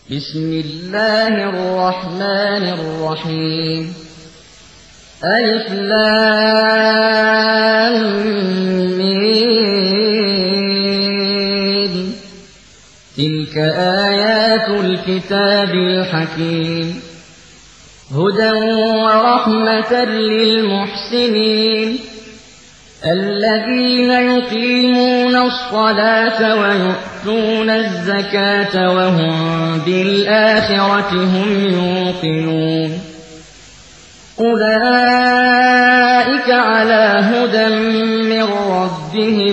بسم الله الرحمن الرحيم ألف لام ميم تلك آيات الكتاب الحكيم هدى ورحمة للمحسنين الذين يقيمون الصلاة ويؤتون الزكاة وهم بالآخرة هم يوقنون أولئك على هدى من ربهم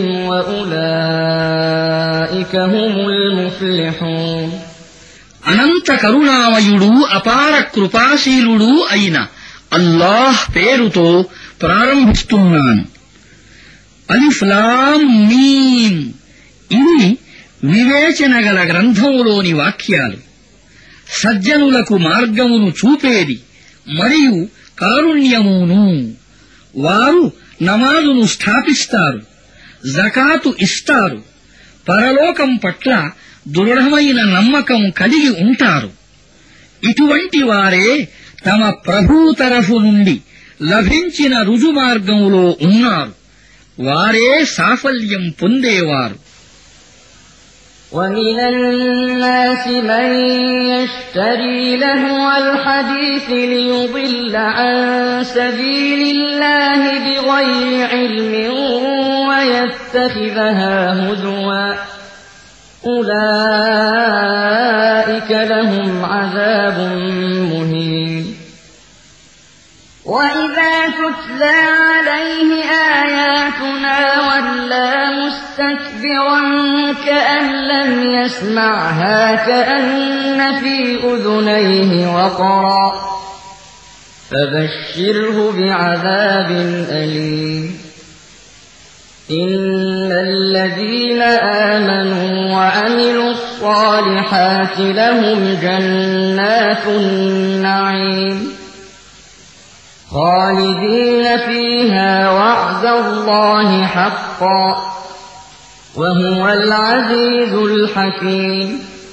وأولئك هم المفلحون అనంత కరుణామయుడు అపార కృపాశీలుడు అయిన అల్లాహ్ పేరుతో ప్రారంభిస్తున్నాను. అలిఫ్ లామ్ మీమ్. ఇవి వివేచనగల గ్రంథములోని వాక్యాలు. సజ్జనులకు మార్గమును చూపేది మరియు కారుణ్యమును. వారు నమాజును స్థాపిస్తారు, జకాతు ఇస్తారు, పరలోకం పట్ల దృఢమైన నమ్మకం కలిగి ఉంటారు. ఇటువంటి వారే తమ ప్రభువు తరఫు నుండి లభించిన రుజుమార్గములో ఉన్నారు. వారే సాఫల్యం పొందేవారు. ومن الناس من يشتري لهو الحديث ليضل عن سبيل الله بغير علم ويتخذها هزوا أولئك لهم عذاب مهين وإذا تتلى عليه آياتنا ولى مستكبرا كأن لم يسمعها كأن في أذنيه وقرا فبشره بعذاب أليم إن الذين آمنوا وعملوا الصالحات لهم جنات النعيم خالدين فيها وعد الله حقا وهو العزيز الحكيم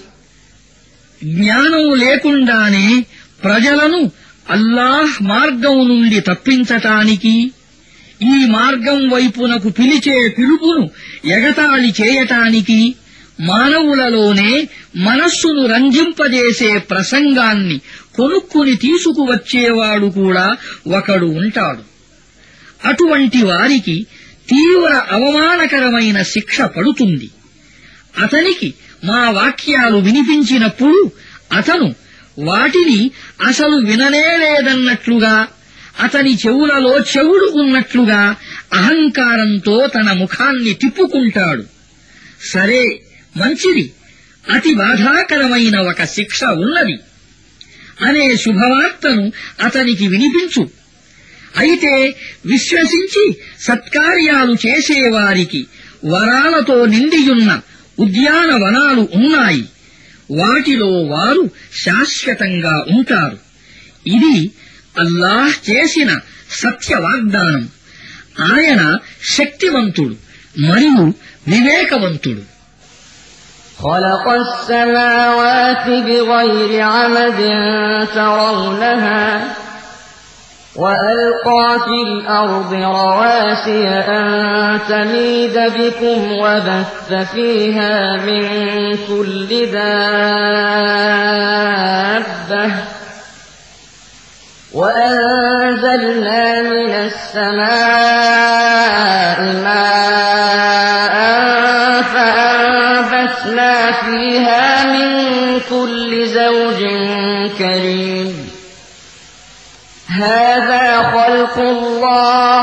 జ్ఞానం లేకుండానే ప్రజలను అల్లాహ్ మార్గం నుండి తప్పించటానికి, ఈ మార్గం వైపునకు పిలిచే పిలుపును ఎగతాళి చేయటానికి మానవులలోనే మనస్సును రంజింపజేసే ప్రసంగాన్ని కొనుక్కుని తీసుకువచ్చేవాడు కూడా ఒకడు ఉంటాడు. అటువంటి వారికి తీవ్ర అవమానకరమైన శిక్ష పడుతుంది. అతనికి మా వాక్యాలు వినిపించినప్పుడు అతను వాటిని అసలు విననేలేదన్నట్లుగా, అతని చెవులలో చెవుడు ఉన్నట్లుగా అహంకారంతో తన ముఖాన్ని తిప్పుకుంటాడు. సరే, మంచిది, అతి బాధాకరమైన ఒక శిక్ష ఉన్నది అనే శుభవార్తను అతనికి వినిపించు. అయితే విశ్వసించి సత్కార్యాలు చేసేవారికి వరాలతో నిండియున్న ఉద్యానవనాలు ఉన్నాయి. వాటిలో వారు శాశ్వతంగా ఉంటారు. ఇది అల్లాహ్ చేసిన సత్య వాగ్దానం. ఆయన శక్తివంతుడు మరియు వివేకవంతుడు. خلق السماوات بغير عمد ترونها وألقى في الأرض رواسي أن تميد بكم وبث فيها من كل دابة وأنزلنا من السماء ماء فأنبتنا فيها من كل زوج كريم هذا خلق الله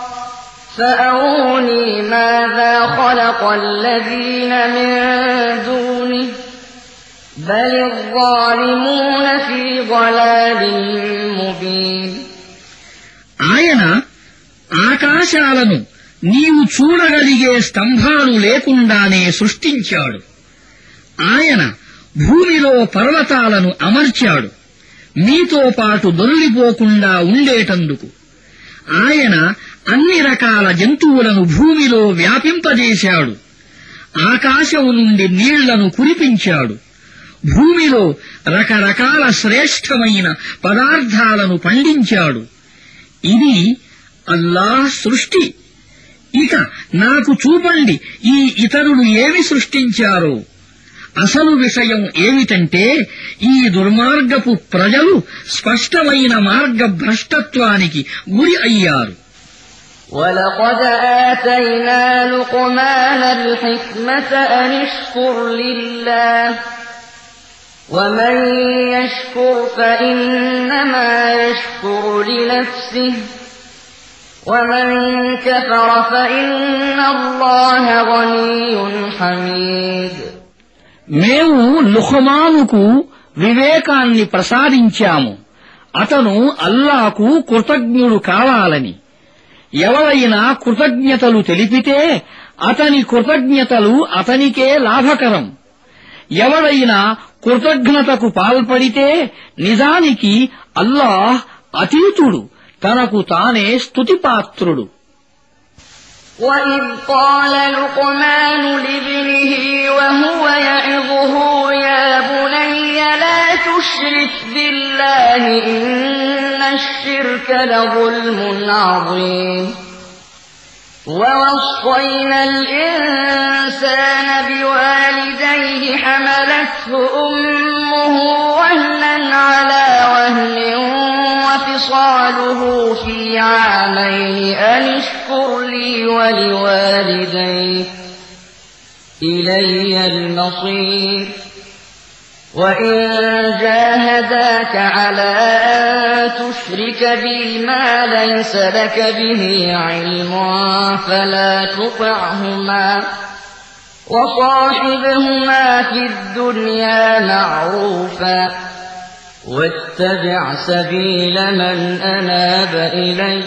فأروني ماذا خلق الذين من دونه بل الظالمون في ضلال مبين ఆయన ఆకాశాలను నీవు చూడగలిగే స్తంభాలు లేకుండానే సృష్టించాడు. ఆయన భూమిలో పర్వతాలను అమర్చాడు మీతో పాటు దొర్లిపోకుండా ఉండేటందుకు. ఆయన అన్ని రకాల జంతువులను భూమిలో వ్యాపింపజేశాడు. ఆకాశం నుండి నీళ్లను కురిపించాడు. భూమిలో రకరకాల శ్రేష్టమైన పదార్థాలను పండించాడు. ఇది అల్లాహ్ సృష్టి. ఇక నాకు చూపండి ఈ ఇతరులు ఏమి సృష్టించారో. అసలు విషయం ఏమిటంటే ఈ దుర్మార్గపు ప్రజలు స్పష్టమైన మార్గభ్రష్టత్వానికి గురి అయ్యారు. وَلَقَدْ آتَيْنَا لُقْمَانَ الْحِكْمَةَ أَنِ اشْكُرْ لِلَّهِ وَمَن يَشْكُرْ فَإِنَّمَا يَشْكُرُ لِنَفْسِهِ وَمَن كَفَرَ فَإِنَّ اللَّهَ غَنِيٌّ حَمِيدٌ. మేము లుఖ్మానుకు వివేకాన్ని ప్రసాదించాము, అతను అల్లాహకు కృతజ్ఞుడు కావాలని. ఎవరైనా కృతజ్ఞతలు తెలిపితే అతని కృతజ్ఞతలు అతనికే లాభకరం. ఎవరైనా కృతజ్ఞతకు పాల్పడితే నిజానికి అల్లాహ్ అతీతుడు, తనకు తానే స్తుతిపాత్రుడు. وَإِذْ قَالَ لُقْمَانُ لِابْنِهِ وَهُوَ يَعِظُهُ يَا بُنَيَّ لَا تُشْرِكْ بِاللَّهِ إِنَّ الشِّرْكَ لَظُلْمٌ عَظِيمٌ. وَوَصَّيْنَا الْإِنسَانَ بِوَالِدَيْهِ حَمَلَتْهُ أُمُّهُ وَهْنًا عَلَىٰ وَهْنٍ وَفِصَالُهُ فِي عَامَيْنِ أَنِ اشْكُرْ لِي وَلِوَالِدَيْكَ إِلَيَّ الْمَصِيرُ. وَإِن جَاهَدَاكَ عَلَىٰ أَن تُشْرِكَ بِي مَا لَيْسَ لَكَ بِهِ عِلْمٌ فَلَا تُطِعْهُمَا وَصَاحِبْهُمَا فِي الدُّنْيَا مَعْرُوفًا وَاتَّبِعْ سَبِيلَ مَنْ أَنَابَ إِلَيَّ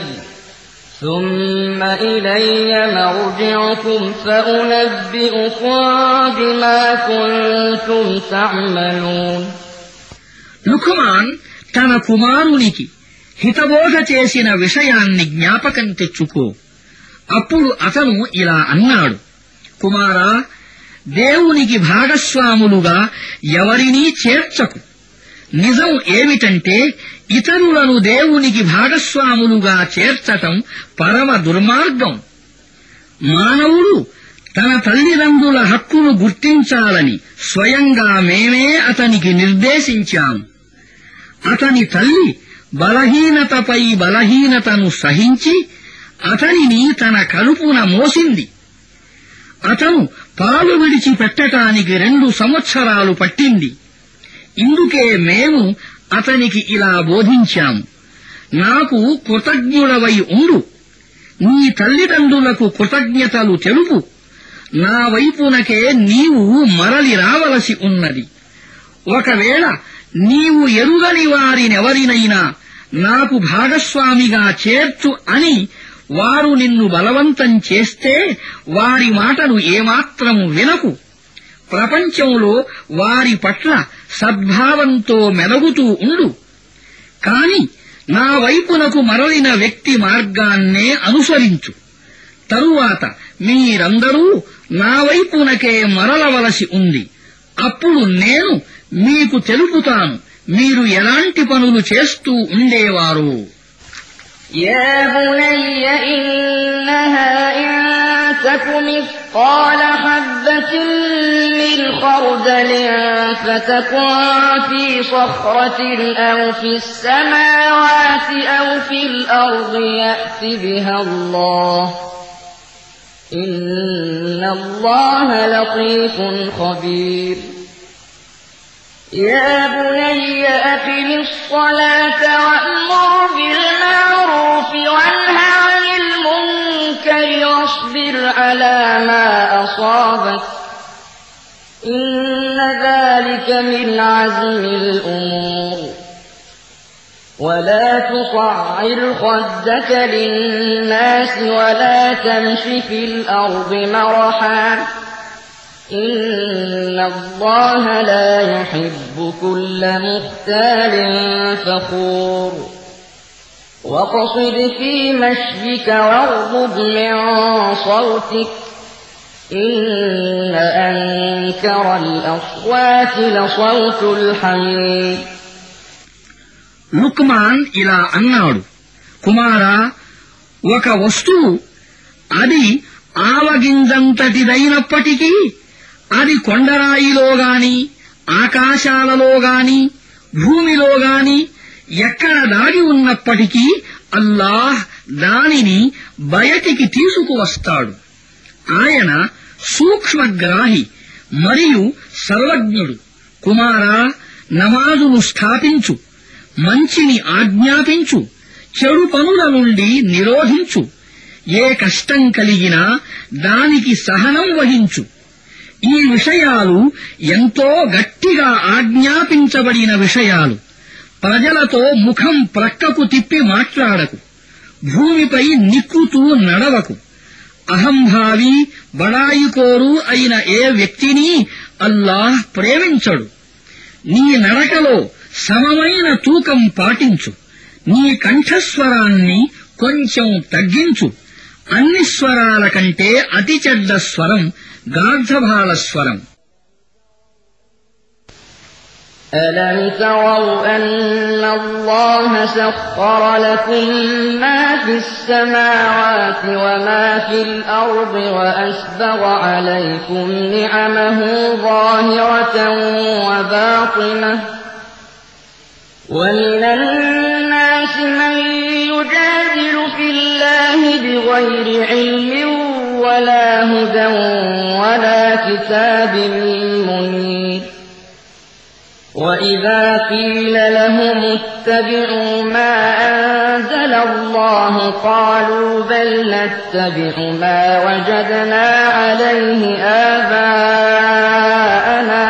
ثُمَّ إِلَيَّ مَرْجِعُكُمْ فَأُنَبِّئُكُم بِمَا كُنتُمْ تَعْمَلُونَ. లుఖ్మాన్ తన కుమారునికి హితబోధ చేసిన విషయాన్ని జ్ఞాపకం తెచ్చుకో. అప్పుడు అతను ఇలా అన్నాడు: కుమారా, దేవునికి భాగస్వాములుగా ఎవరినీ చేర్చకు. నిజం ఏమిటంటే ఇతరులను దేవునికి భాగస్వాములుగా చేర్చటం పరమ దుర్మార్గం. మానవుడు తన తల్లిదండ్రుల హక్కును గుర్తించాలని స్వయంగా మేమే అతనికి నిర్దేశించాము. అతని తల్లి బలహీనతపై బలహీనతను సహించి అతనిని తన కడుపున మోసింది. అతను పాలు విడిచిపెట్టటానికి 2 సంవత్సరాలు పట్టింది. ఇందుకే మేము అతనికి ఇలా బోధించాము: నాకు కృతజ్ఞుడవై ఉండు, నీ తల్లిదండ్రులకు కృతజ్ఞతలు తెలుపు, నా వైపునకే నీవు మరలి రావలసి ఉన్నది. ఒకవేళ నీవు ఎరుగని వారినెవరినైనా నాకు భాగస్వామిగా చేర్చు అని వారు నిన్ను బలవంతం చేస్తే వారి మాటను ఏమాత్రం వినకు. ప్రపంచంలో వారి పట్ల సద్భావంతో మెలగుతూ ఉండు. కాని నా వైపునకు మరలిన వ్యక్తి మార్గాన్నే అనుసరించు. తరువాత మీరందరూ నా వైపునకే మరలవలసి ఉంది. అప్పుడు నేను మీకు తెలుపుతాను మీరు ఎలాంటి పనులు చేస్తూ ఉండేవారు. يا بني إنها إن تك مثقال حبة من خردل فتكن في صخرة أو في السماوات أو في الأرض يأت بها الله إن الله لطيف خبير. يا بني أقم الصلاة وأمر بالمعروف وانه عن المنكر واصبر على ما أصابك إن ذلك من عزم الأمور. ولا تصعر خدك للناس ولا تمش في الأرض مرحا إن الله لا يحب كل مختال فخور. واقصد في مشيك واغضض من صوتك إن أنكر الأصوات لصوت الحمير. లుక్మాన్ ఇలా అన్నాడు, కుమారా, ఒక వస్తువు అది ఆవగింజంతటిదైనప్పటికీ అది కొండరాయిలో గాని ఆకాశాలలో గాని భూమిలో గాని ఎక్కడ దాగి ఉన్నప్పటికీ అల్లాహ్ దానిని బయటికి తీసుకువస్తాడు. ఆయన సూక్ష్మగ్రాహి మరియు సర్వజ్ఞుడు. కుమారా, నమాజును స్థాపించు, మంచిని ఆజ్ఞాపించు, చెడు పనుల నుండి నిరోధించు. ఏ కష్టం కలిగినా దానికి సహనం వహించు. ఈ విషయాలు ఎంతో గట్టిగా ఆజ్ఞాపించబడిన విషయాలు. ప్రజలతో ముఖం ప్రక్కకు తిప్పి మాట్లాడకు. భూమిపై నిక్కుతూ నడవకు. అహంభావి, బడాయికోరు అయిన ఏ వ్యక్తిని అల్లాహ్ ప్రేమించడు. నీ నడకలో సమమైన తూకం పాటించు. నీ కంఠస్వరాన్ని కొంచెం తగ్గించు. అన్ని స్వరాల కంటే అతి చెడ్డ స్వరం గార్ధభాల స్వరం. ألم تروا أن الله سخر لكم ما في السماوات وما في الأرض وأسبغ عليكم نعمه ظاهرة وباطنة ومن الناس من يجادل في الله بغير علم ولا هدى ولا كتاب منير. وإذا قيل لهم اتبعوا ما أنزل الله قالوا بل نتبع ما وجدنا عليه آباءنا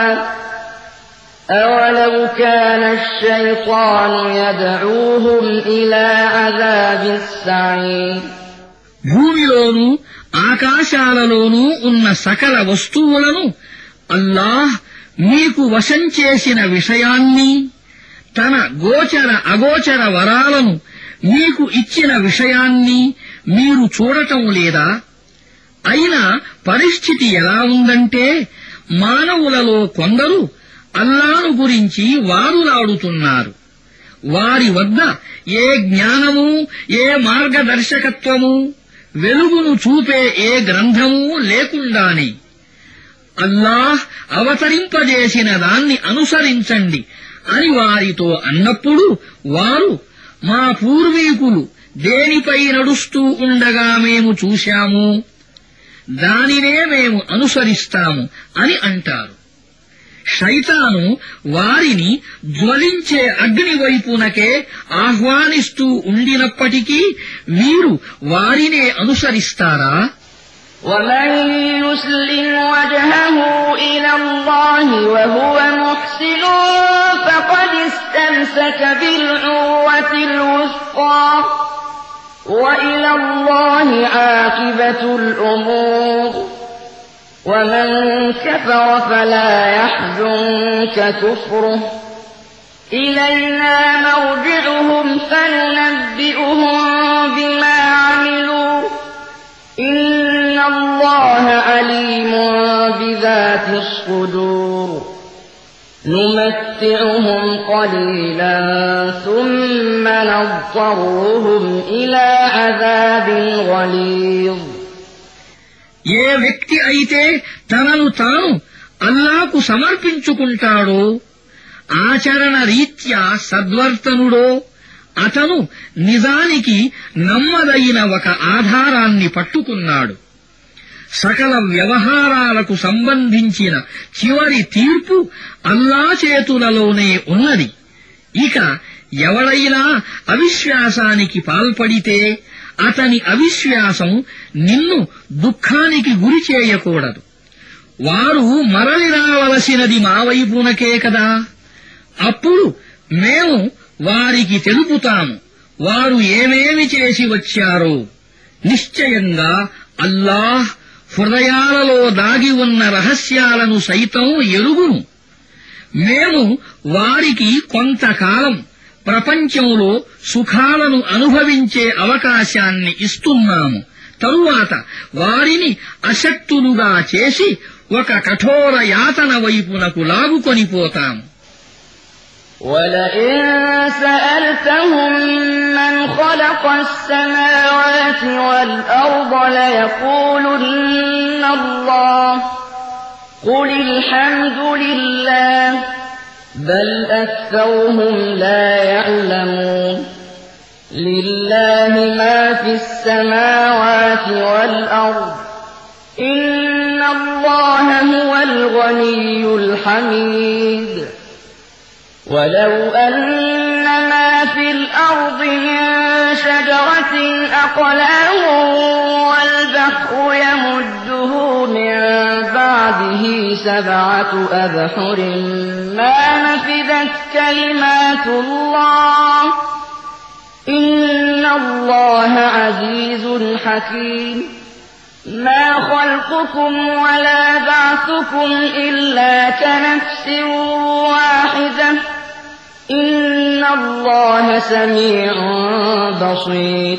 أولو كان الشيطان يدعوهم إلى عذاب السعير. భూమిలోనూ ఆకాశాలలోనూ ఉన్న సకల వస్తువులను అల్లాహ్ మీకు వశం చేసిన విషయాన్ని, తన గోచర అగోచర వరాలను మీకు ఇచ్చిన విషయాన్ని మీరు చూడటం లేదా? అయినా పరిస్థితి ఎలా ఉందంటే, మానవులలో కొందరు అల్లాను గురించి వాదులాడుతున్నారు. వారి వద్ద ఏ జ్ఞానము, ఏ మార్గదర్శకత్వము, వెలుగును చూపే ఏ గ్రంథమూ లేకుండానే అల్లాహ్ అవతరింపజేసిన దాన్ని అనుసరించండి అని వారితో అన్నప్పుడు వారు, మా పూర్వీకులు దేనిపై నడుస్తూ ఉండగా మేము చూశాము, దానినే మేము అనుసరిస్తాము అని అంటారు. శైతాను వారిని జ్వలించే అగ్ని వైపునకే ఆహ్వానిస్తూ ఉండినప్పటికీ వీరు వారినే అనుసరిస్తారా? ومن يسلم وجهه إلى الله وهو محسن فقد استمسك بالعروة الوثقى وإلى الله عاقبة الأمور. ومن كفر فلا يحزنك كفره إلينا مرجعهم فننبئهم بما عملوا إن الله عليم بذات الصدور. نمتعهم قليلا ثم نضطرهم إلى عذاب غليظ. ఏ వ్యక్తి అయితే తనను తాను అల్లాకు సమర్పించుకుంటాడో, ఆచరణ రీత్యా సద్వర్తనుడో, అతను నిజానికి నమ్మదగిన ఒక ఆధారాన్ని పట్టుకున్నాడు. సకల వ్యవహారాలకు సంబంధించిన చివరి తీర్పు అల్లా చేతులలోనే ఉన్నది. ఇక ఎవడైనా అవిశ్వాసానికి పాల్పడితే అతని అవిశ్వాసం నిన్ను దుఃఖానికి గురి చేయకూడదు. వారు మరలి రావలసినది మా వైపునకే కదా. అప్పుడు మేము వారికి తెలుపుతాము వారు ఏమేమి చేసి వచ్చారో. నిశ్చయంగా అల్లాహ్ హృదయాలలో దాగి ఉన్న రహస్యాలను సైతం ఎరుగును. మేము వారికి కొంతకాలం ప్రపంచంలో సుఖాలను అనుభవించే అవకాశాన్ని ఇస్తున్నాము. తరువాత వారిని అశక్తులుగా చేసి ఒక కఠోర యాతన వైపునకు లాగుకొనిపోతాం. وَلَئِن سَأَلْتَهُم مَّنْ خَلَقَ السَّمَاوَاتِ وَالْأَرْضَ لَيَقُولُنَّ اللَّهُ قُلِ الْحَمْدُ لِلَّهِ بَلْ أَكْثَرُهُمْ لَا يَعْلَمُونَ لِلَّهِ مَا فِي السَّمَاوَاتِ وَالْأَرْضِ إِنَّ اللَّهَ هُوَ الْغَنِيُّ الْحَمِيدُ وَلَوْ أَنَّ مَا فِي الْأَرْضِ مِن شَجَرَةٍ أَقْلَامٌ وَالْبَحْرُ يَمُدُّهُ مِن بَعْدِهِ سَبْعَةُ أَبْحُرٍ مَّا نَفِدَتْ كَلِمَاتُ اللَّهِ إِنَّ اللَّهَ عَزِيزٌ حَكِيمٌ مَا خَلْقُكُمْ وَلَا بَعْثُكُمْ إِلَّا كَنَفْسٍ وَاحِدَةٍ إِنَّ اللَّهَ سَمِيعٌ بَصِيرٌ.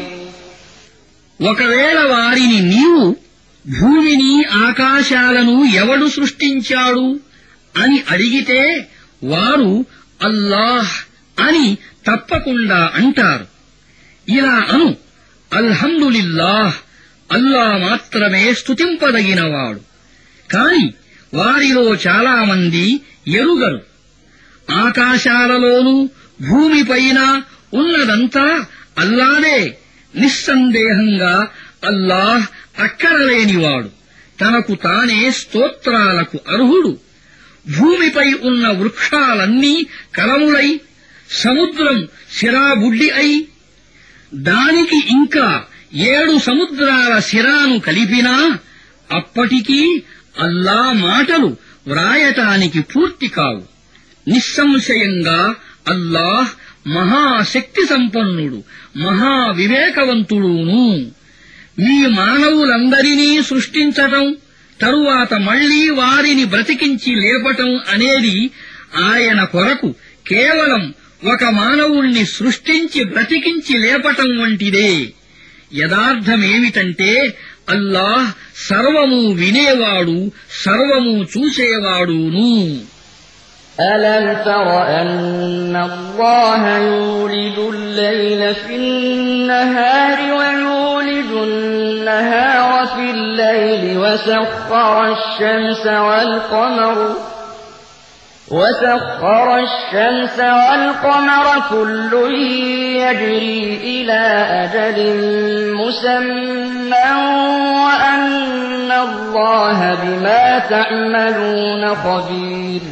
ఒకవేళ వారిని నీవు భూమిని ఆకాశాలను ఎవడు సృష్టించాడు అని అడిగితే వారు అల్లాహ్ అని తప్పకుండా అంటారు. ఇలా అను, అల్హమ్దులిల్లాహ్, అల్లా మాత్రమే స్తుతింపదగినవాడు. కాని వారిలో చాలామంది ఎరుగరు. ఆకాశాలలోనూ భూమిపైన ఉన్నదంతా అల్లాదే. నిస్సందేహంగా అల్లాహ్ అక్కరలేనివాడు, తనకు తానే స్తోత్రాలకు అర్హుడు. భూమిపై ఉన్న వృక్షాలన్నీ కలములై, సముద్రం సిరాబుడ్డి అయి, దానికి ఇంకా 7 సముద్రాల సిరాను కలిపినా అప్పటికీ అల్లా మాటలు వ్రాయటానికి పూర్తి కావు. నిస్సంశయంగా అల్లాహ్ మహాశక్తి సంపన్నుడు, మహావివేకవంతుడును. మీ మానవులందరినీ సృష్టించటం, తరువాత మళ్లీ వారిని బ్రతికించి లేపటం అనేది ఆయన కొరకు కేవలం ఒక మానవుణ్ణి సృష్టించి బ్రతికించి లేపటం వంటిదే. యదార్థమేమిటంటే అల్లాహ్ సర్వము వినేవాడు, సర్వము చూసేవాడును. أَلَمْ تَرَ أَنَّ اللَّهَ يُولِجُ اللَّيْلَ فِي النَّهَارِ وَيُولِجُ النَّهَارَ فِي اللَّيْلِ وَسَخَّرَ الشَّمْسَ وَالْقَمَرَ كُلٌّ يَجْرِي إِلَىٰ أَجَلٍ مُّسَمًّى وَأَنَّ اللَّهَ بِمَا تَعْمَلُونَ خَبِيرٌ.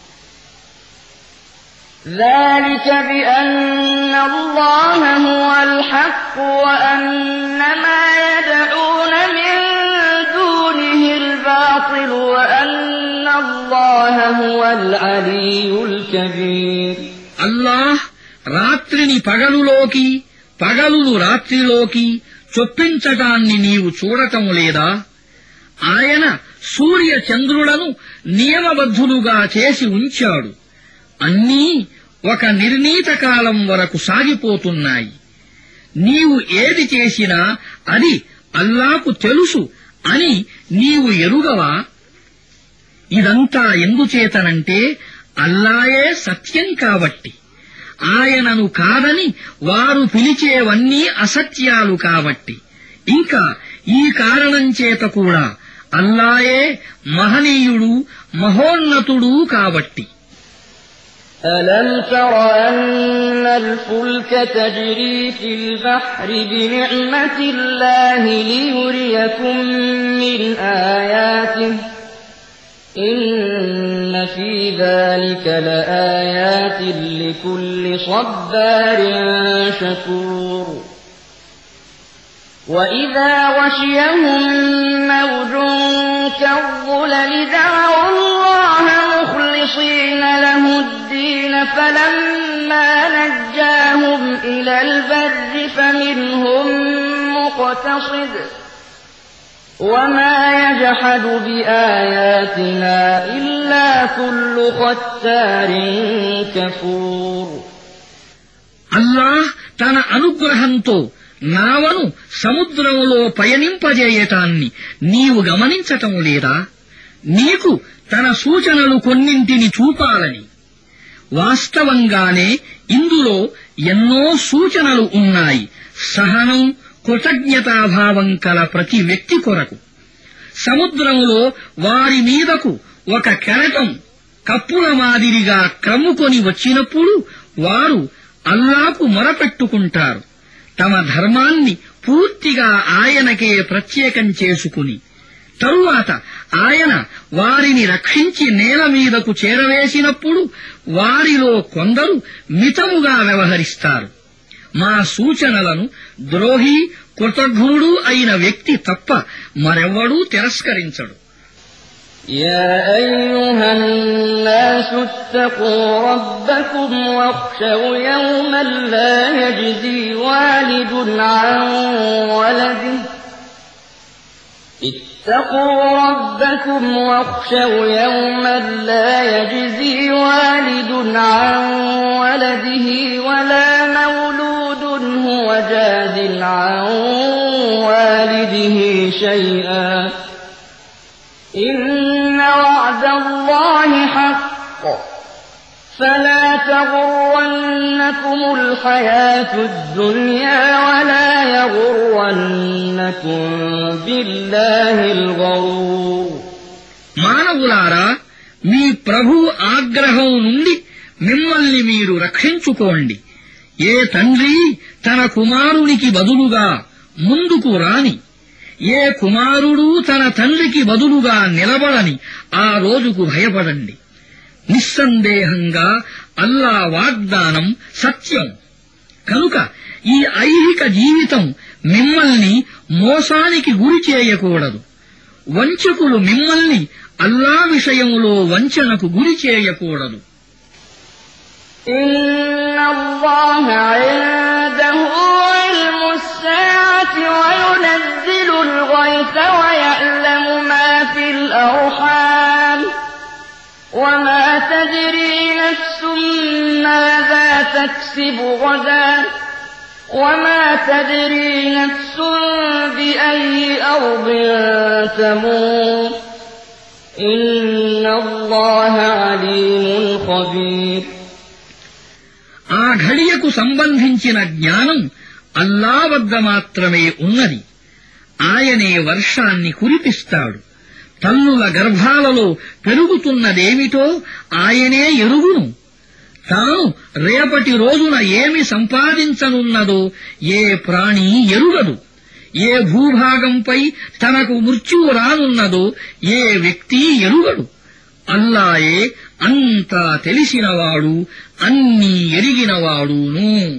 ذَلِكَ بِأَنَّ اللَّهَ هُوَ الْحَقُّ وَأَنَّ مَا يَدْعُونَ مِن دُونِهِ الْبَاطِلُ وَأَنَّ اللَّهَ هُوَ الْعَلِيُّ الْكَبِيرُ. అల్లాహ్ రాత్రిని పగలులోకి, పగలును రాత్రిలోకి చొప్పించటాన్ని నీవు చూడటం లేదా? ఆయన సూర్య చంద్రులను నియమబద్ధులుగా చేసి ఉంచాడు. అన్నీ ఒక నిర్ణీత కాలం వరకు సాగిపోతున్నాయి. నీవు ఏది చేసినా అది అల్లాకు తెలుసు అని నీవు ఎరుగవా? ఇదంతా ఎందుచేతనంటే అల్లాయే సత్యం కాబట్టి, ఆయనను కాదని వారు పిలిచేవన్నీ అసత్యాలు కాబట్టి, ఇంకా ఈ కారణం చేత కూడా అల్లాయే మహనీయుడు, మహోన్నతుడు కాబట్టి. أَلَمْ تَرَ أَنَّ الْفُلْكَ تَجْرِي فِي الْبَحْرِ بِنِعْمَتِ اللَّهِ لِيُرِيَكُم مِّنْ آيَاتِهِ ۚ إِنَّ فِي ذَلِكَ لَآيَاتٍ لِّكُلِّ صَبَّارٍ شَكُورٍ. وَإِذَا غَشِيَهُم مَّوْجٌ كَالظُّلَلِ دَعَوُا اللَّهَ مُخْلِصِينَ لَهُ الدِّينَ فَلَمَّا نَجَّاهُمْ إِلَى الْبَرِّ فَمِنْهُم مُّقْتَصِدٌ ۚ وَمَا يَجْحَدُ بِآيَاتِنَا إِلَّا كُلُّ خَتَّارٍ كَفُورٍ. అల్లాహ్ తన అనుగ్రహంతో నావను సముద్రములో పయనింపజేయటాన్ని నీవు గమనించటం లేదా? నీకు తన సూచనలు కొన్నింటిని చూపాలని. వాస్తవంగానే ఇందులో ఎన్నో సూచనలు ఉన్నాయి, సహనం, కృతజ్ఞతాభావం కల ప్రతి వ్యక్తి కొరకు. సముద్రములో వారి మీదకు ఒక కెరటం కప్పుల మాదిరిగా క్రమ్ముకొని వచ్చినప్పుడు వారు అల్లాకు మొరపెట్టుకుంటారు, తమ ధర్మాన్ని పూర్తిగా ఆయనకే ప్రత్యేకం చేసుకుని. తరువాత ఆయన వారిని రక్షించి నేల మీదకు చేరవేసినప్పుడు వారిలో కొందరు మితముగా వ్యవహరిస్తారు. మా సూచనలను ద్రోహి, కృతఘ్నుడు అయిన వ్యక్తి తప్ప మరెవ్వడూ తిరస్కరించడు. يا أيها الناس اتقوا ربكم واخشوا يوما لا يجزي والد عن ولده اتقوا ربكم واخشوا يوما لا يجزي والد عن ولده ولا مولود هو جاز عن والده شيئا إن وعد الله حق فلا تغرنكم الحياة الدنيا ولا يغرنكم بالله الغرور. మానవులారా, మీ ప్రభువు ఆగ్రహం నుండి మిమ్మల్ని మీరు రక్షించుకోండి. ఏ తండ్రి తన కుమారునికి బదులుగా ముందుకు రాని, ఏ కుమారుడు తన తండ్రికి బదులుగా నిలబడని ఆ రోజుకు భయపడండి. నిస్సందేహంగా అల్లా వాగ్దానం సత్యం. కనుక ఈ ఐహిక జీవితం మిమ్మల్ని మోసానికి గురి చేయకూడదు. వంచకులు మిమ్మల్ని అల్లా విషయంలో వంచనకు గురి చేయకూడదు. إن الله عنده علم الساعة وينزل الغيث ويعلم ما في الأرحام وما تدري نفس ماذا تكسب غدا وما تدري نفس بأي أرض تموت إن الله عليم خبير. ఆ ఘడియకు సంబంధించిన జ్ఞానం అల్లా వద్ద మాత్రమే ఉన్నది. ఆయనే వర్షాన్ని కురిపిస్తాడు. తల్లుల గర్భాలలో పెరుగుతున్నదేమిటో ఆయనే ఎరుగును. తాను రేపటి రోజున ఏమి సంపాదించనున్నదో ఏ ప్రాణి ఎరుగదు. ఏ భూభాగంపై తనకు మృత్యువు రానున్నదో ఏ వ్యక్తి ఎరుగడు. అల్లాయే అంతా తెలిసినవాడు, అన్నీ ఎరిగినవాడును.